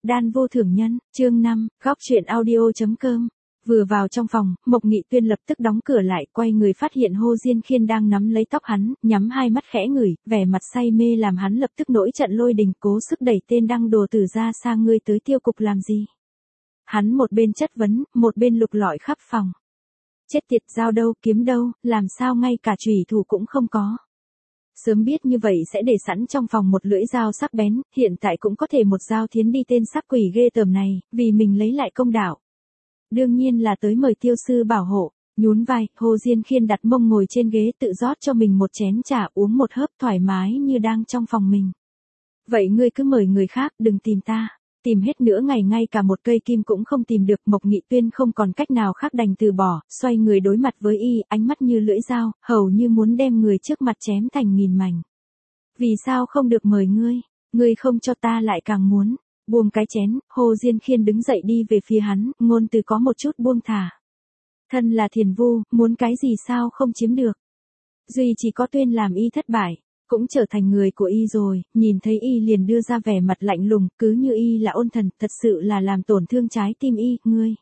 Đan vô thưởng nhân, chương 5, góc truyện audio.com. Vừa vào trong phòng, Mộc Nghị Tuyên lập tức đóng cửa lại, quay người phát hiện Hồ Diên Khiên đang nắm lấy tóc hắn, nhắm hai mắt khẽ ngửi, vẻ mặt say mê làm hắn lập tức nổi trận lôi đình, cố sức đẩy tên đăng đồ tử ra sang ngươi tới tiêu cục làm gì. Hắn một bên chất vấn, một bên lục lọi khắp phòng. Chết tiệt, dao đâu, kiếm đâu, làm sao ngay cả chùy thủ cũng không có. Sớm biết như vậy sẽ để sẵn trong phòng một lưỡi dao sắc bén, hiện tại cũng có thể một dao thiến đi tên sắc quỷ ghê tởm này, vì mình lấy lại công đạo. Đương nhiên là tới mời tiêu sư bảo hộ. Nhún vai, Hồ Diên Khiên đặt mông ngồi trên ghế tự rót cho mình một chén trà, uống một hớp thoải mái như đang trong phòng mình. Vậy ngươi cứ mời người khác, đừng tìm ta. Tìm hết nửa ngày ngay cả một cây kim cũng không tìm được. Mộc Nghị Tuyên không còn cách nào khác đành từ bỏ, xoay người đối mặt với y, ánh mắt như lưỡi dao, hầu như muốn đem người trước mặt chém thành nghìn mảnh. Vì sao không được mời ngươi? Ngươi không cho ta lại càng muốn. Buông cái chén, Hồ Diên Khiên đứng dậy đi về phía hắn, ngôn từ có một chút buông thả. Thân là thiền vu, muốn cái gì sao không chiếm được. Duy chỉ có Tuyên làm y thất bại, cũng trở thành người của y rồi, nhìn thấy y liền đưa ra vẻ mặt lạnh lùng, cứ như y là ôn thần, thật sự là làm tổn thương trái tim y,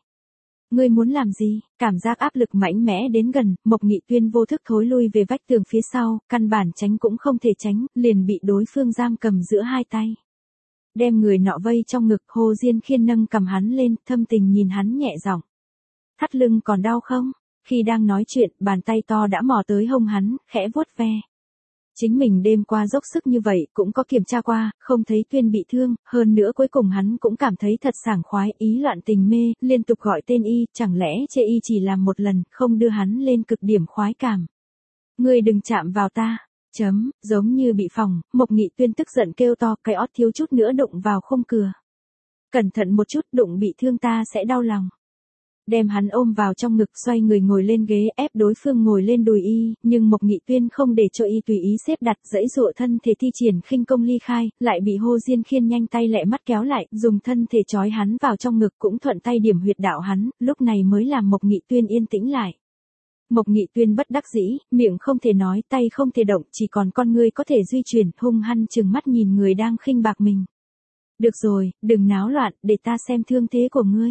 Ngươi muốn làm gì? Cảm giác áp lực mạnh mẽ đến gần, Mộc Nghị Tuyên vô thức thối lui về vách tường phía sau, căn bản tránh cũng không thể tránh, liền bị đối phương giam cầm giữa hai tay. Đem người nọ vây trong ngực, Hồ Diên Khiên nâng cầm hắn lên, thâm tình nhìn hắn nhẹ giọng. Thắt lưng còn đau không? Khi đang nói chuyện, bàn tay to đã mò tới hông hắn, khẽ vuốt ve. Chính mình đêm qua dốc sức như vậy, cũng có kiểm tra qua, không thấy Tuyên bị thương, hơn nữa cuối cùng hắn cũng cảm thấy thật sảng khoái, ý loạn tình mê, liên tục gọi tên y, chẳng lẽ chê y chỉ làm một lần, không đưa hắn lên cực điểm khoái cảm. Ngươi đừng chạm vào ta. Giống như bị phỏng, Mộc Nghị Tuyên tức giận kêu to, cái ót thiếu chút nữa đụng vào khung cửa. Cẩn thận một chút, đụng bị thương ta sẽ đau lòng. Đem hắn ôm vào trong ngực, xoay người ngồi lên ghế, ép đối phương ngồi lên đùi y, nhưng Mộc Nghị Tuyên không để cho y tùy ý xếp đặt, dãy dụa thân thể thi triển khinh công ly khai, lại bị Hồ Diên Khiên nhanh tay lẹ mắt kéo lại, dùng thân thể trói hắn vào trong ngực, cũng thuận tay điểm huyệt đạo hắn, lúc này mới làm Mộc Nghị Tuyên yên tĩnh lại. Mộc Nghị Tuyên bất đắc dĩ, miệng không thể nói, tay không thể động, chỉ còn con ngươi có thể duy chuyển, hung hăng trừng mắt nhìn người đang khinh bạc mình. Được rồi, đừng náo loạn, để ta xem thương thế của ngươi.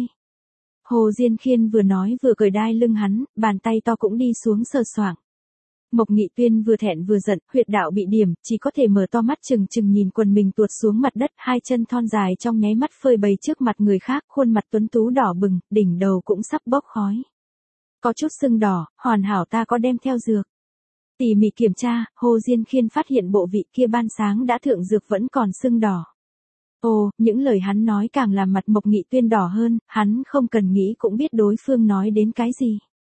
Hồ Diên Khiên vừa nói vừa cởi đai lưng hắn, bàn tay to cũng đi xuống sờ soạng. Mộc Nghị Tuyên vừa thẹn vừa giận, huyệt đạo bị điểm, chỉ có thể mở to mắt chừng chừng nhìn quần mình tuột xuống mặt đất, hai chân thon dài trong nháy mắt phơi bày trước mặt người khác, khuôn mặt tuấn tú đỏ bừng, đỉnh đầu cũng sắp bốc khói. Có chút sưng đỏ, hoàn hảo ta có đem theo dược. Tỉ mỉ kiểm tra, Hồ Diên Khiên phát hiện bộ vị kia ban sáng đã thượng dược vẫn còn sưng đỏ. Ồ, những lời hắn nói càng làm mặt Mộc Nghị Tuyên đỏ hơn, hắn không cần nghĩ cũng biết đối phương nói đến cái gì.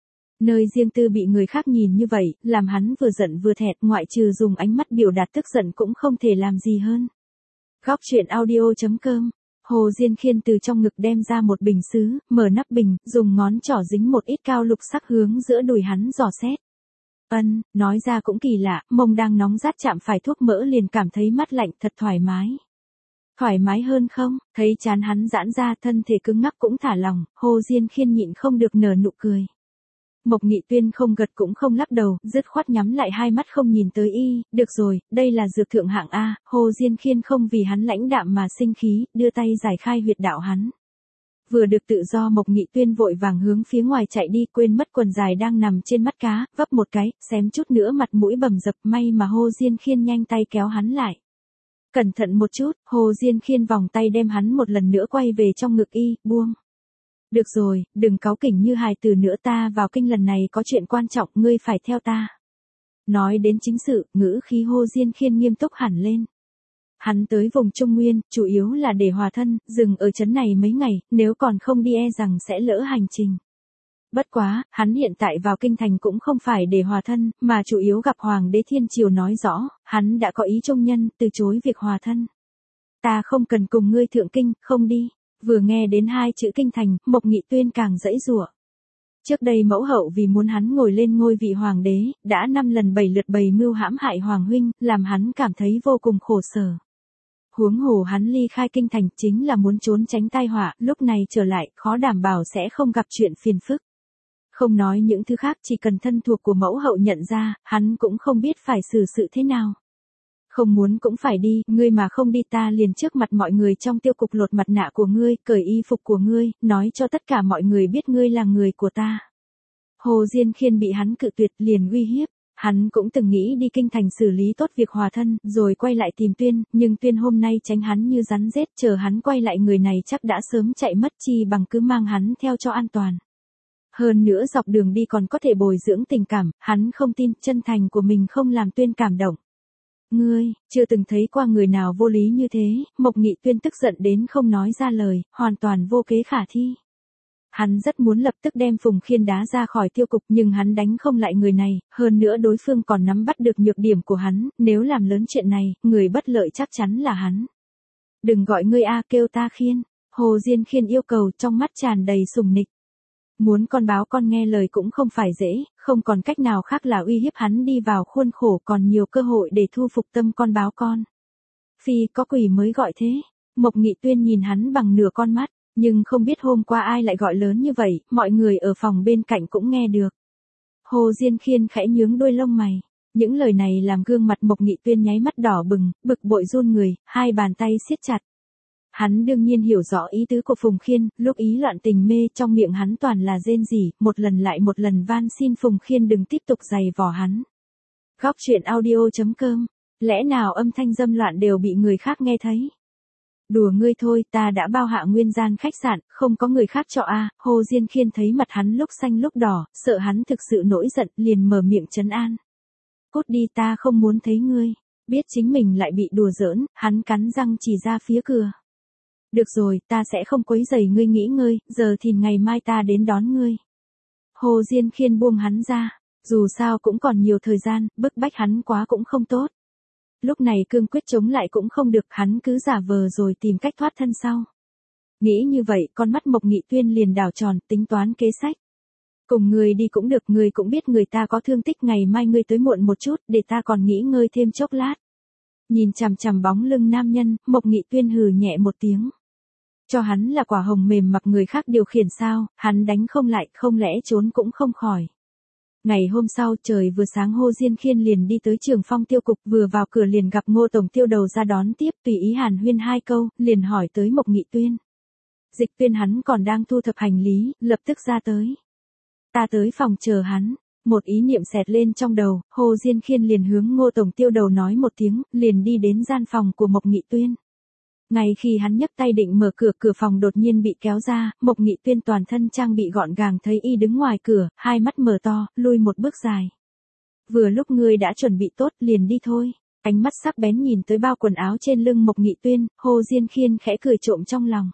Nơi riêng tư bị người khác nhìn như vậy, làm hắn vừa giận vừa thẹn, ngoại trừ dùng ánh mắt biểu đạt tức giận cũng không thể làm gì hơn. Góc truyện audio.com. Hồ Diên Khiên từ trong ngực đem ra một bình sứ, mở nắp bình, dùng ngón trỏ dính một ít cao lục sắc hướng giữa đùi hắn dò xét. Nói ra cũng kỳ lạ, mông đang nóng rát chạm phải thuốc mỡ liền cảm thấy mát lạnh, thật thoải mái. Thoải mái hơn không? Thấy trán hắn giãn ra, thân thể cứng ngắc cũng thả lỏng, Hồ Diên Khiên nhịn không được nở nụ cười. Mộc Nghị Tuyên không gật cũng không lắc đầu, dứt khoát nhắm lại hai mắt không nhìn tới y, được rồi, đây là dược thượng hạng A, Hồ Diên Khiên không vì hắn lãnh đạm mà sinh khí, đưa tay giải khai huyệt đạo hắn. Vừa được tự do Mộc Nghị Tuyên vội vàng hướng phía ngoài chạy đi, quên mất quần dài đang nằm trên mắt cá, vấp một cái, xém chút nữa mặt mũi bầm dập, may mà Hồ Diên Khiên nhanh tay kéo hắn lại. Cẩn thận một chút, Hồ Diên Khiên vòng tay đem hắn một lần nữa quay về trong ngực y, buông. Được rồi, đừng cáu kỉnh như hài tử nữa, ta vào kinh lần này có chuyện quan trọng, ngươi phải theo ta. Nói đến chính sự, ngữ khí Hồ Diên Khiên nghiêm túc hẳn lên. Hắn tới vùng Trung Nguyên, chủ yếu là để hòa thân, dừng ở trấn này mấy ngày, nếu còn không đi e rằng sẽ lỡ hành trình. Bất quá, hắn hiện tại vào kinh thành cũng không phải để hòa thân, mà chủ yếu gặp Hoàng đế Thiên Triều nói rõ, hắn đã có ý trung nhân, từ chối việc hòa thân. Ta không cần cùng ngươi thượng kinh, không đi. Vừa nghe đến hai chữ kinh thành, Mộc Nghị Tuyên càng giãy giụa. Trước đây mẫu hậu vì muốn hắn ngồi lên ngôi vị hoàng đế, đã 5 lần 7 lượt bày mưu hãm hại hoàng huynh, làm hắn cảm thấy vô cùng khổ sở. Huống hồ hắn ly khai kinh thành chính là muốn trốn tránh tai họa, lúc này trở lại, khó đảm bảo sẽ không gặp chuyện phiền phức. Không nói những thứ khác, chỉ cần thân thuộc của mẫu hậu nhận ra, hắn cũng không biết phải xử sự thế nào. Không muốn cũng phải đi, ngươi mà không đi ta liền trước mặt mọi người trong tiêu cục lột mặt nạ của ngươi, cởi y phục của ngươi, nói cho tất cả mọi người biết ngươi là người của ta. Hồ Diên Khiên bị hắn cự tuyệt liền uy hiếp. Hắn cũng từng nghĩ đi kinh thành xử lý tốt việc hòa thân, rồi quay lại tìm Tuyên, nhưng Tuyên hôm nay tránh hắn như rắn rết, chờ hắn quay lại người này chắc đã sớm chạy mất, chi bằng cứ mang hắn theo cho an toàn. Hơn nữa dọc đường đi còn có thể bồi dưỡng tình cảm, hắn không tin chân thành của mình không làm Tuyên cảm động. Ngươi, chưa từng thấy qua người nào vô lý như thế, Mộc Nghị Tuyên tức giận đến không nói ra lời, hoàn toàn vô kế khả thi. Hắn rất muốn lập tức đem Phùng Khiên đá ra khỏi tiêu cục nhưng hắn đánh không lại người này, hơn nữa đối phương còn nắm bắt được nhược điểm của hắn, nếu làm lớn chuyện này, người bất lợi chắc chắn là hắn. Đừng gọi ngươi a, kêu ta Khiên, Hồ Diên Khiên yêu cầu, trong mắt tràn đầy sùng nịch. Muốn con báo con nghe lời cũng không phải dễ, không còn cách nào khác là uy hiếp hắn đi vào khuôn khổ, còn nhiều cơ hội để thu phục tâm con báo con. Phi có quỷ mới gọi thế. Mộc Nghị Tuyên nhìn hắn bằng nửa con mắt, nhưng không biết hôm qua ai lại gọi lớn như vậy, mọi người ở phòng bên cạnh cũng nghe được. Hồ Diên Khiên khẽ nhướng đôi lông mày. Những lời này làm gương mặt Mộc Nghị Tuyên nháy mắt đỏ bừng, bực bội run người, hai bàn tay siết chặt. Hắn đương nhiên hiểu rõ ý tứ của Phùng Khiên, lúc ý loạn tình mê trong miệng hắn toàn là rên rỉ, một lần lại một lần van xin Phùng Khiên đừng tiếp tục giày vò hắn. Góc truyện audio.com, lẽ nào âm thanh dâm loạn đều bị người khác nghe thấy? Đùa ngươi thôi, ta đã bao hạ nguyên gian khách sạn, không có người khác cho a. Hồ Diên Khiên thấy mặt hắn lúc xanh lúc đỏ, sợ hắn thực sự nổi giận, liền mở miệng trấn an. Cút đi, ta không muốn thấy ngươi. Biết chính mình lại bị đùa giỡn, hắn cắn răng chỉ ra phía cửa. Được rồi, ta sẽ không quấy rầy ngươi nghỉ ngơi, giờ thì ngày mai ta đến đón ngươi. Hồ Diên Khiên buông hắn ra, dù sao cũng còn nhiều thời gian, bức bách hắn quá cũng không tốt. Lúc này cương quyết chống lại cũng không được, hắn cứ giả vờ rồi tìm cách thoát thân sau. Nghĩ như vậy, con mắt Mộc Nghị Tuyên liền đảo tròn, tính toán kế sách. Cùng người đi cũng được, người cũng biết người ta có thương tích, ngày mai ngươi tới muộn một chút, để ta còn nghỉ ngơi thêm chốc lát. Nhìn chằm chằm bóng lưng nam nhân, Mộc Nghị Tuyên hừ nhẹ một tiếng. Cho hắn là quả hồng mềm mặc người khác điều khiển sao, hắn đánh không lại, không lẽ trốn cũng không khỏi. Ngày hôm sau trời vừa sáng Hồ Diên Khiên liền đi tới Trường Phong tiêu cục, vừa vào cửa liền gặp Ngô Tổng Tiêu Đầu ra đón tiếp, tùy ý hàn huyên hai câu, liền hỏi tới Mộc Nghị Tuyên. Dịch Tuyên hắn còn đang thu thập hành lý, lập tức ra tới. Ta tới phòng chờ hắn. Một ý niệm xẹt lên trong đầu, Hồ Diên Khiên liền hướng Ngô Tổng Tiêu Đầu nói một tiếng, liền đi đến gian phòng của Mộc Nghị Tuyên. Ngay khi hắn nhấc tay định mở cửa, cửa phòng đột nhiên bị kéo ra, Mộc Nghị Tuyên toàn thân trang bị gọn gàng thấy y đứng ngoài cửa, hai mắt mở to, lui một bước dài. Vừa lúc ngươi đã chuẩn bị tốt, liền đi thôi. Ánh mắt sắc bén nhìn tới bao quần áo trên lưng Mộc Nghị Tuyên, Hồ Diên Khiên khẽ cười trộm trong lòng.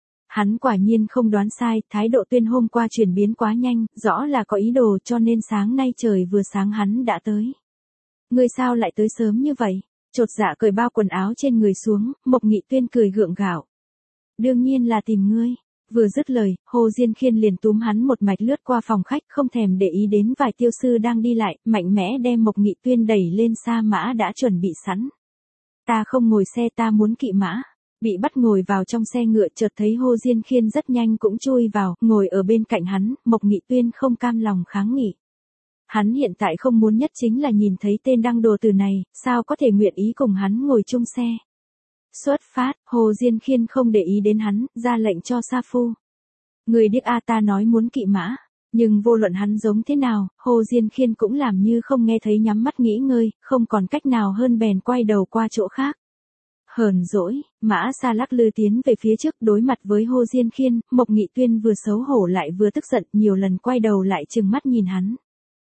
Hắn quả nhiên không đoán sai, thái độ Tuyên hôm qua chuyển biến quá nhanh, rõ là có ý đồ, cho nên sáng nay trời vừa sáng hắn đã tới. Ngươi sao lại tới sớm như vậy? Chột dạ cởi bao quần áo trên người xuống, Mộc Nghị Tuyên cười gượng gạo. Đương nhiên là tìm ngươi. Vừa dứt lời, Hồ Diên Khiên liền túm hắn một mạch lướt qua phòng khách, không thèm để ý đến vài tiêu sư đang đi lại, mạnh mẽ đem Mộc Nghị Tuyên đẩy lên sa mã đã chuẩn bị sẵn. Ta không ngồi xe, ta muốn kỵ mã. Bị bắt ngồi vào trong xe ngựa, chợt thấy Hồ Diên Khiên rất nhanh cũng chui vào, ngồi ở bên cạnh hắn, Mộc Nghị Tuyên không cam lòng kháng nghị. Hắn hiện tại không muốn nhất chính là nhìn thấy tên đăng đồ tử này, sao có thể nguyện ý cùng hắn ngồi chung xe. Xuất phát, Hồ Diên Khiên không để ý đến hắn, ra lệnh cho Sa Phu. Người điếc a, ta nói muốn kỵ mã. Nhưng vô luận hắn giống thế nào, Hồ Diên Khiên cũng làm như không nghe thấy, nhắm mắt nghỉ ngơi, không còn cách nào hơn bèn quay đầu qua chỗ khác. Hờn dỗi, mã xa lắc lư tiến về phía trước, đối mặt với Hồ Diên Khiên, Mộc Nghị Tuyên vừa xấu hổ lại vừa tức giận, nhiều lần quay đầu lại trừng mắt nhìn hắn.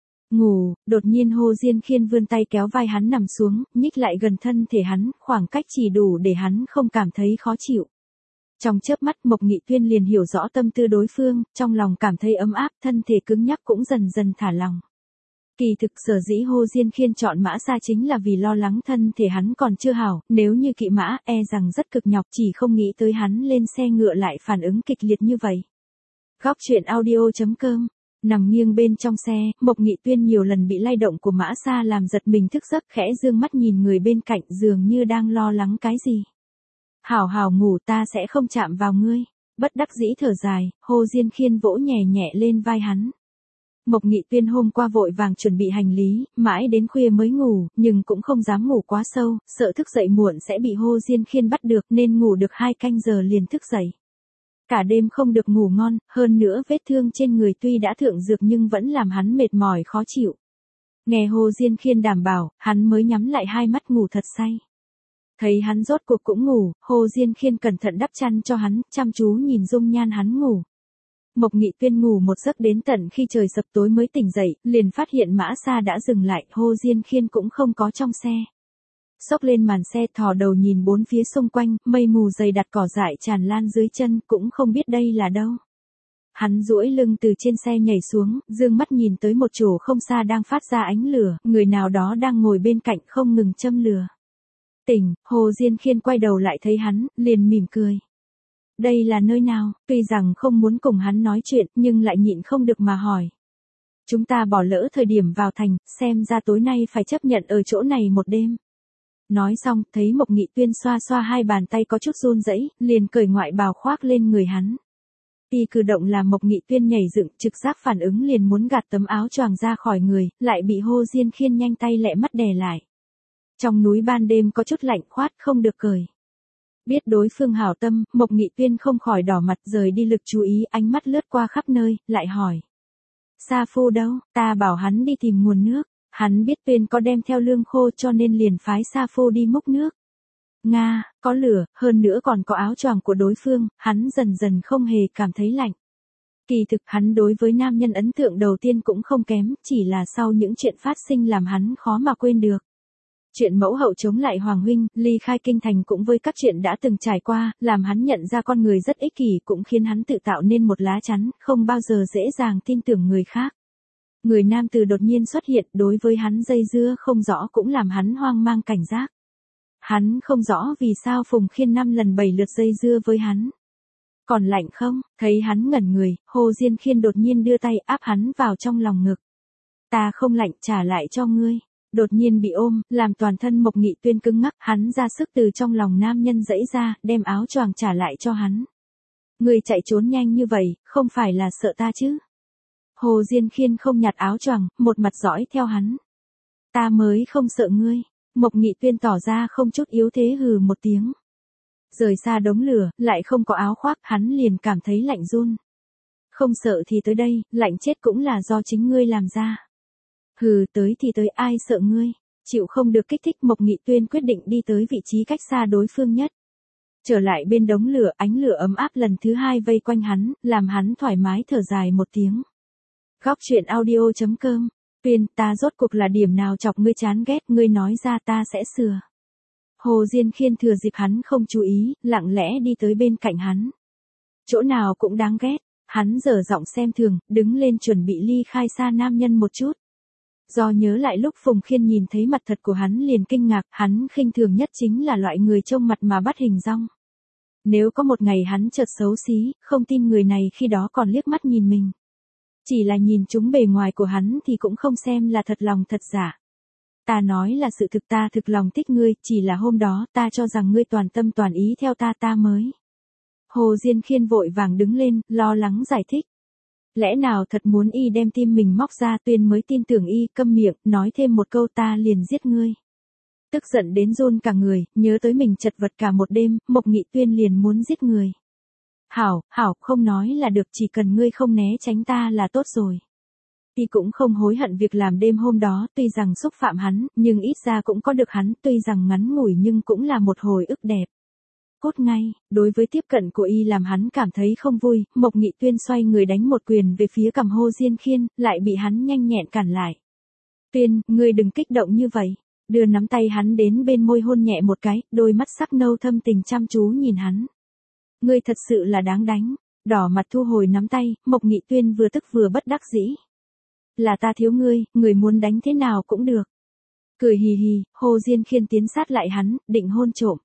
Ngủ, đột nhiên Hồ Diên Khiên vươn tay kéo vai hắn nằm xuống, nhích lại gần thân thể hắn, khoảng cách chỉ đủ để hắn không cảm thấy khó chịu. Trong chớp mắt Mộc Nghị Tuyên liền hiểu rõ tâm tư đối phương, trong lòng cảm thấy ấm áp, thân thể cứng nhắc cũng dần dần thả lòng. Kỳ thực sở dĩ Hồ Diên Khiên chọn mã xa chính là vì lo lắng thân thể hắn còn chưa hảo, nếu như kỵ mã, e rằng rất cực nhọc, chỉ không nghĩ tới hắn lên xe ngựa lại phản ứng kịch liệt như vậy. Góc truyện audio.com. Nằm nghiêng bên trong xe, Mộc Nghị Tuyên nhiều lần bị lay động của mã xa làm giật mình thức giấc, khẽ dương mắt nhìn người bên cạnh, dường như đang lo lắng cái gì. Hảo hảo ngủ, ta sẽ không chạm vào ngươi. Bất đắc dĩ thở dài, Hồ Diên Khiên vỗ nhẹ nhẹ lên vai hắn. Mộc Nghị Tuyên hôm qua vội vàng chuẩn bị hành lý, mãi đến khuya mới ngủ, nhưng cũng không dám ngủ quá sâu, sợ thức dậy muộn sẽ bị Hồ Diên Khiên bắt được nên ngủ được 2 canh giờ liền thức dậy. Cả đêm không được ngủ ngon, hơn nữa vết thương trên người tuy đã thượng dược nhưng vẫn làm hắn mệt mỏi khó chịu. Nghe Hồ Diên Khiên đảm bảo, hắn mới nhắm lại hai mắt ngủ thật say. Thấy hắn rốt cuộc cũng ngủ, Hồ Diên Khiên cẩn thận đắp chăn cho hắn, chăm chú nhìn dung nhan hắn ngủ. Mộc Nghị Tuyên ngủ một giấc đến tận khi trời sập tối mới tỉnh dậy, liền phát hiện mã xa đã dừng lại, Hồ Diên Khiên cũng không có trong xe. Xốc lên màn xe thò đầu nhìn bốn phía xung quanh, mây mù dày đặc cỏ dại tràn lan dưới chân, cũng không biết đây là đâu. Hắn duỗi lưng từ trên xe nhảy xuống, dương mắt nhìn tới một chỗ không xa đang phát ra ánh lửa, người nào đó đang ngồi bên cạnh không ngừng châm lửa. Tỉnh, Hồ Diên Khiên quay đầu lại thấy hắn, liền mỉm cười. Đây là nơi nào? Tuy rằng không muốn cùng hắn nói chuyện, nhưng lại nhịn không được mà hỏi. Chúng ta bỏ lỡ thời điểm vào thành, xem ra tối nay phải chấp nhận ở chỗ này một đêm. Nói xong, thấy Mộc Nghị Tuyên xoa xoa hai bàn tay có chút run rẩy, liền cởi ngoại bào khoác lên người hắn. Y cử động làm Mộc Nghị Tuyên nhảy dựng, trực giác phản ứng liền muốn gạt tấm áo choàng ra khỏi người, lại bị Hồ Diên Khiên nhanh tay lẹ mắt đè lại. Trong núi ban đêm có chút lạnh khoát không được cởi. Biết đối phương hảo tâm, Mộc Nghị Tuyên không khỏi đỏ mặt rời đi lực chú ý, ánh mắt lướt qua khắp nơi, lại hỏi. Sa Phu đâu? Ta bảo hắn đi tìm nguồn nước. Hắn biết Tuyên có đem theo lương khô cho nên liền phái Sa Phu đi múc nước. Nga, có lửa, hơn nữa còn có áo choàng của đối phương, hắn dần dần không hề cảm thấy lạnh. Kỳ thực hắn đối với nam nhân ấn tượng đầu tiên cũng không kém, chỉ là sau những chuyện phát sinh làm hắn khó mà quên được. Chuyện mẫu hậu chống lại Hoàng huynh, ly khai kinh thành cũng với các chuyện đã từng trải qua, làm hắn nhận ra con người rất ích kỷ cũng khiến hắn tự tạo nên một lá chắn, không bao giờ dễ dàng tin tưởng người khác. Người nam tử đột nhiên xuất hiện đối với hắn dây dưa không rõ cũng làm hắn hoang mang cảnh giác. Hắn không rõ vì sao Phùng Khiên 5 lần 7 lượt dây dưa với hắn. Còn lạnh không? Thấy hắn ngẩn người, Hồ Diên Khiên đột nhiên đưa tay áp hắn vào trong lòng ngực. Ta không lạnh, trả lại cho ngươi. Đột nhiên bị ôm, làm toàn thân Mộc Nghị Tuyên cứng ngắc, hắn ra sức từ trong lòng nam nhân giãy ra, đem áo choàng trả lại cho hắn. Ngươi chạy trốn nhanh như vậy, không phải là sợ ta chứ? Hồ Diên Khiên không nhặt áo choàng, một mặt dõi theo hắn. Ta mới không sợ ngươi. Mộc Nghị Tuyên tỏ ra không chút yếu thế hừ một tiếng. Rời xa đống lửa, lại không có áo khoác, hắn liền cảm thấy lạnh run. Không sợ thì tới đây, lạnh chết cũng là do chính ngươi làm ra. Hừ, tới thì tới, ai sợ ngươi. Chịu không được kích thích, Mộc Nghị Tuyên quyết định đi tới vị trí cách xa đối phương nhất. Trở lại bên đống lửa, ánh lửa ấm áp lần thứ hai vây quanh hắn, làm hắn thoải mái thở dài một tiếng. Góc truyện audio.com. Tuyên, ta rốt cuộc là điểm nào chọc ngươi chán ghét, ngươi nói ra ta sẽ sửa. Hồ Diên Khiên thừa dịp hắn không chú ý, lặng lẽ đi tới bên cạnh hắn. Chỗ nào cũng đáng ghét, hắn dở giọng xem thường, đứng lên chuẩn bị ly khai xa nam nhân một chút. Do nhớ lại lúc Phùng Khiên nhìn thấy mặt thật của hắn liền kinh ngạc, hắn khinh thường nhất chính là loại người trông mặt mà bắt hình dong. Nếu có một ngày hắn chợt xấu xí, không tin người này khi đó còn liếc mắt nhìn mình. Chỉ là nhìn chúng bề ngoài của hắn thì cũng không xem là thật lòng thật giả. Ta nói là sự thực, ta thực lòng thích ngươi, chỉ là hôm đó ta cho rằng ngươi toàn tâm toàn ý theo ta mới. Hồ Diên Khiên vội vàng đứng lên, lo lắng giải thích. Lẽ nào thật muốn y đem tim mình móc ra? Tuyên mới tin tưởng y, câm miệng, nói thêm một câu ta liền giết ngươi. Tức giận đến run cả người, nhớ tới mình chật vật cả một đêm, Mộc Nghị Tuyên liền muốn giết người. Hảo, không nói là được, chỉ cần ngươi không né tránh ta là tốt rồi. Y cũng không hối hận việc làm đêm hôm đó, tuy rằng xúc phạm hắn, nhưng ít ra cũng có được hắn, tuy rằng ngắn ngủi nhưng cũng là một hồi ức đẹp. Cốt ngay, đối với tiếp cận của y làm hắn cảm thấy không vui, Mộc Nghị Tuyên xoay người đánh một quyền về phía cằm Hồ Diên Khiên, lại bị hắn nhanh nhẹn cản lại. Tuyên, ngươi đừng kích động như vậy. Đưa nắm tay hắn đến bên môi hôn nhẹ một cái, đôi mắt sắc nâu thâm tình chăm chú nhìn hắn. Ngươi thật sự là đáng đánh. Đỏ mặt thu hồi nắm tay, Mộc Nghị Tuyên vừa tức vừa bất đắc dĩ. Là ta thiếu ngươi, người muốn đánh thế nào cũng được. Cười hì hì, Hồ Diên Khiên tiến sát lại hắn, định hôn trộm.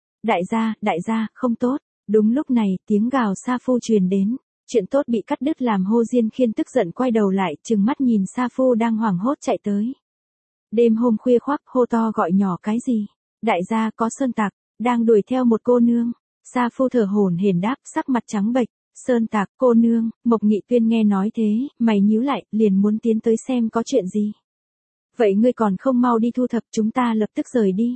Đại gia, không tốt. Đúng lúc này, tiếng gào Sa Phu truyền đến. Chuyện tốt bị cắt đứt làm Hồ Diên Khiên tức giận quay đầu lại, trừng mắt nhìn Sa Phu đang hoảng hốt chạy tới. Đêm hôm khuya khoác, hô to gọi nhỏ cái gì? Đại gia có sơn tặc, đang đuổi theo một cô nương. Sa Phu thở hổn hển đáp, sắc mặt trắng bệch. Sơn Tạc, cô nương, Mộc Nghị Tuyên nghe nói thế, mày nhíu lại, liền muốn tiến tới xem có chuyện gì. Vậy ngươi còn không mau đi thu thập, chúng ta lập tức rời đi.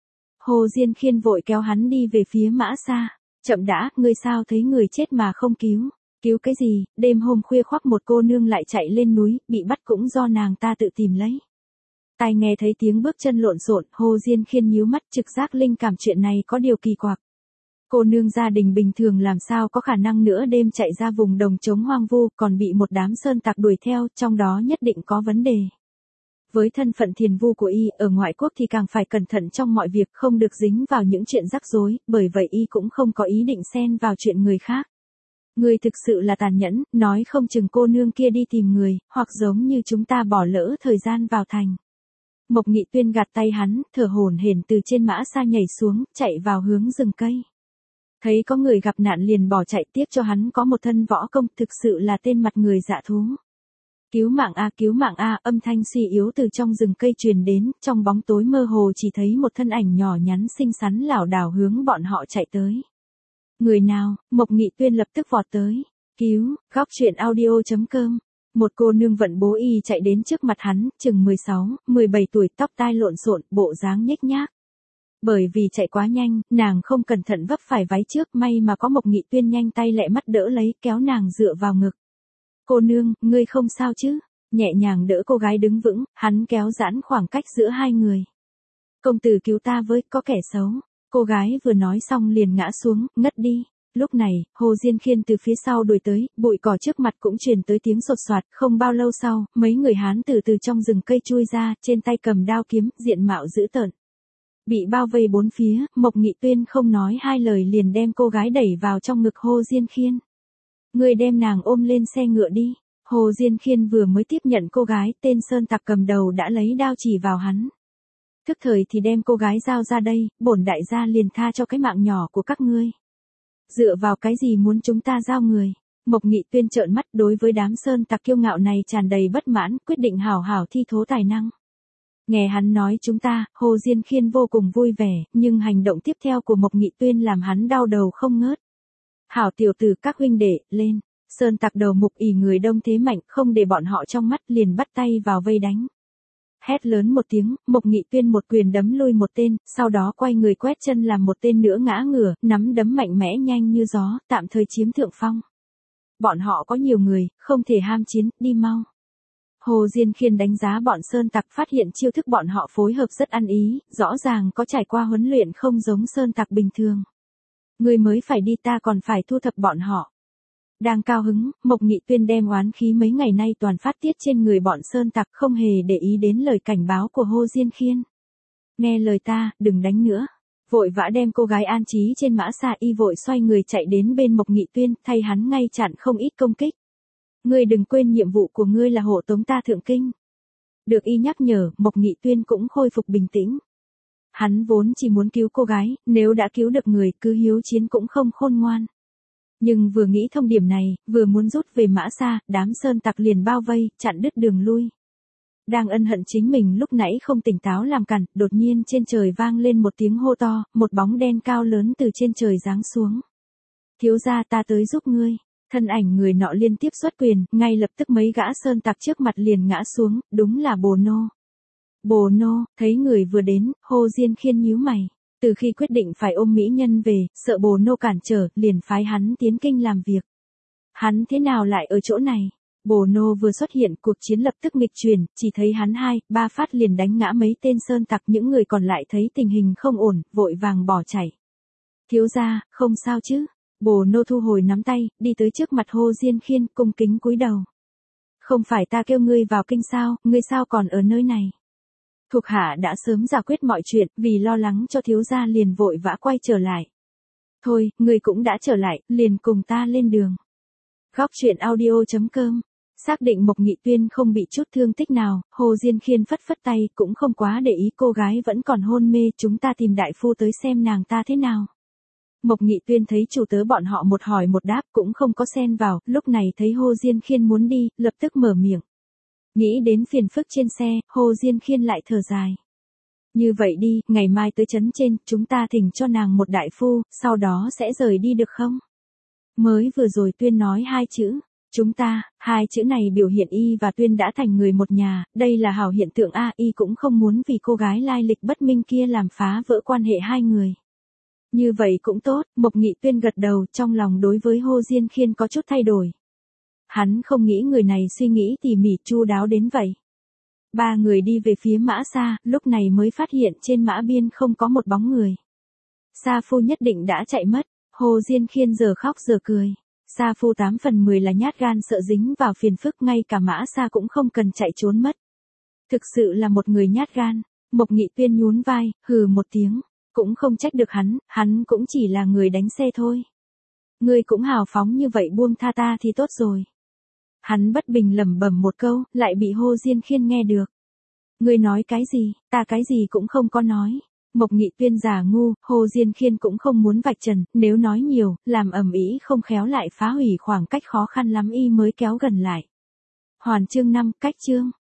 Hồ Diên Khiên vội kéo hắn đi về phía Mã Sa. Chậm đã, ngươi sao thấy người chết mà không cứu? Cứu cái gì, đêm hôm khuya khoắt một cô nương lại chạy lên núi, bị bắt cũng do nàng ta tự tìm lấy. Tai nghe thấy tiếng bước chân lộn xộn, Hồ Diên Khiên nhíu mắt, trực giác linh cảm chuyện này có điều kỳ quặc. Cô nương gia đình bình thường làm sao có khả năng nửa đêm chạy ra vùng đồng trống hoang vu, còn bị một đám sơn tặc đuổi theo, trong đó nhất định có vấn đề. Với thân phận thiền vu của y, ở ngoại quốc thì càng phải cẩn thận trong mọi việc, không được dính vào những chuyện rắc rối, bởi vậy y cũng không có ý định xen vào chuyện người khác. Người thực sự là tàn nhẫn, nói không chừng cô nương kia đi tìm người, hoặc giống như chúng ta bỏ lỡ thời gian vào thành. Mộc Nghị Tuyên gạt tay hắn, thở hổn hển từ trên Mã Sa nhảy xuống, chạy vào hướng rừng cây. Thấy có người gặp nạn liền bỏ chạy, tiếp cho hắn có một thân võ công, thực sự là tên mặt người dạ thú. Cứu mạng a, âm thanh suy yếu từ trong rừng cây truyền đến, trong bóng tối mơ hồ chỉ thấy một thân ảnh nhỏ nhắn xinh xắn lảo đảo hướng bọn họ chạy tới. Người nào? Mộc Nghị Tuyên lập tức vọt tới. Cứu, góc truyện audio.com. Một cô nương vận bố y chạy đến trước mặt hắn, chừng 16, 17 tuổi, tóc tai lộn xộn, bộ dáng nhếch nhác. Bởi vì chạy quá nhanh, nàng không cẩn thận vấp phải váy trước, may mà có Mộc Nghị Tuyên nhanh tay lẹ mắt đỡ lấy, kéo nàng dựa vào ngực. Cô nương, ngươi không sao chứ? Nhẹ nhàng đỡ cô gái đứng vững, hắn kéo giãn khoảng cách giữa hai người. Công tử cứu ta với, có kẻ xấu. Cô gái vừa nói xong liền ngã xuống, ngất đi. Lúc này, Hồ Diên Khiên từ phía sau đuổi tới, bụi cỏ trước mặt cũng truyền tới tiếng sột soạt, không bao lâu sau, mấy người Hán từ trong rừng cây chui ra, trên tay cầm đao kiếm, diện mạo dữ tợn. Bị bao vây bốn phía, Mộc Nghị Tuyên không nói hai lời liền đem cô gái đẩy vào trong ngực Hồ Diên Khiên. Người đem nàng ôm lên xe ngựa đi. Hồ Diên Khiên vừa mới tiếp nhận cô gái, tên sơn tặc cầm đầu đã lấy đao chỉ vào hắn. Thức thời thì đem cô gái giao ra đây, bổn đại gia liền tha cho cái mạng nhỏ của các ngươi. Dựa vào cái gì muốn chúng ta giao người? Mộc Nghị Tuyên trợn mắt, đối với đám sơn tặc kiêu ngạo này tràn đầy bất mãn, quyết định hảo hảo thi thố tài năng. Nghe hắn nói chúng ta, Hồ Diên Khiên vô cùng vui vẻ, nhưng hành động tiếp theo của Mộc Nghị Tuyên làm hắn đau đầu không ngớt. Hảo tiểu tử, các huynh đệ, lên. Sơn tặc đầu mục ỉ người đông thế mạnh, không để bọn họ trong mắt, liền bắt tay vào vây đánh. Hét lớn một tiếng, Mộc Nghị Tuyên một quyền đấm lui một tên, sau đó quay người quét chân làm một tên nữa ngã ngửa, nắm đấm mạnh mẽ nhanh như gió, tạm thời chiếm thượng phong. Bọn họ có nhiều người, không thể ham chiến, đi mau. Hồ Diên Khiên đánh giá bọn sơn tặc, phát hiện chiêu thức bọn họ phối hợp rất ăn ý, rõ ràng có trải qua huấn luyện không giống sơn tặc bình thường. Người mới phải đi, ta còn phải thu thập bọn họ. Đang cao hứng, Mộc Nghị Tuyên đem oán khí mấy ngày nay toàn phát tiết trên người bọn sơn tặc, không hề để ý đến lời cảnh báo của Hồ Diên Khiên. Nghe lời ta, đừng đánh nữa. Vội vã đem cô gái an trí trên Mã Sa, y vội xoay người chạy đến bên Mộc Nghị Tuyên, thay hắn ngay chặn không ít công kích. Ngươi đừng quên nhiệm vụ của ngươi là hộ tống ta thượng kinh. Được y nhắc nhở, Mộc Nghị Tuyên cũng khôi phục bình tĩnh. Hắn vốn chỉ muốn cứu cô gái, nếu đã cứu được người, cứ hiếu chiến cũng không khôn ngoan. Nhưng vừa nghĩ thông điểm này, vừa muốn rút về Mã Sa, đám sơn tặc liền bao vây, chặn đứt đường lui. Đang ân hận chính mình lúc nãy không tỉnh táo làm cản, đột nhiên trên trời vang lên một tiếng hô to, một bóng đen cao lớn từ trên trời giáng xuống. Thiếu gia, ta tới giúp ngươi. Thân ảnh người nọ liên tiếp xuất quyền, ngay lập tức mấy gã sơn tặc trước mặt liền ngã xuống, đúng là Bồ Nô. Bồ Nô, thấy người vừa đến, Hồ Diên Khiên nhíu mày. Từ khi quyết định phải ôm mỹ nhân về, sợ Bồ Nô cản trở, liền phái hắn tiến kinh làm việc. Hắn thế nào lại ở chỗ này? Bồ Nô vừa xuất hiện, cuộc chiến lập tức nghịch chuyển, chỉ thấy hắn 2-3 phát liền đánh ngã mấy tên sơn tặc, những người còn lại thấy tình hình không ổn, vội vàng bỏ chạy. Thiếu gia, không sao chứ? Bồ Nô thu hồi nắm tay, đi tới trước mặt Hồ Diên Khiên, cung kính cúi đầu. Không phải ta kêu ngươi vào kinh sao, ngươi sao còn ở nơi này? Thuộc hạ đã sớm giải quyết mọi chuyện, vì lo lắng cho thiếu gia liền vội vã quay trở lại. Thôi, ngươi cũng đã trở lại, liền cùng ta lên đường. Góc truyện audio.com. Xác định Mộc Nghị Tuyên không bị chút thương tích nào, Hồ Diên Khiên phất phất tay, cũng không quá để ý, cô gái vẫn còn hôn mê, chúng ta tìm đại phu tới xem nàng ta thế nào. Mộc Nghị Tuyên thấy chủ tớ bọn họ một hỏi một đáp, cũng không có xen vào, lúc này thấy Hồ Diên Khiên muốn đi, lập tức mở miệng. Nghĩ đến phiền phức trên xe, Hồ Diên Khiên lại thở dài. Như vậy đi, ngày mai tới trấn trên, chúng ta thỉnh cho nàng một đại phu, sau đó sẽ rời đi được không? Mới vừa rồi Tuyên nói hai chữ, chúng ta, hai chữ này biểu hiện y và Tuyên đã thành người một nhà, đây là hảo hiện tượng a, y cũng không muốn vì cô gái lai lịch bất minh kia làm phá vỡ quan hệ hai người. Như vậy cũng tốt, Mộc Nghị Tuyên gật đầu, trong lòng đối với Hồ Diên Khiên có chút thay đổi. Hắn không nghĩ người này suy nghĩ tỉ mỉ chu đáo đến vậy. Ba người đi về phía Mã Sa, lúc này mới phát hiện trên mã biên không có một bóng người. Sa Phu nhất định đã chạy mất, Hồ Diên Khiên giờ khóc giờ cười. Sa Phu 8 phần 10 là nhát gan sợ dính vào phiền phức, ngay cả Mã Sa cũng không cần chạy trốn mất. Thực sự là một người nhát gan. Mộc Nghị Tuyên nhún vai, hừ một tiếng, cũng không trách được hắn cũng chỉ là người đánh xe thôi. Ngươi cũng hào phóng như vậy buông tha ta thì tốt rồi. Hắn bất bình lẩm bẩm một câu, lại bị Hồ Diên Khiên nghe được. Ngươi nói cái gì, ta cái gì cũng không có nói. Mộc Nghị Tuyên giả ngu, Hồ Diên Khiên cũng không muốn vạch trần, nếu nói nhiều, làm ầm ĩ không khéo lại phá hủy khoảng cách khó khăn lắm y mới kéo gần lại. Hoàn chương 5, cách chương.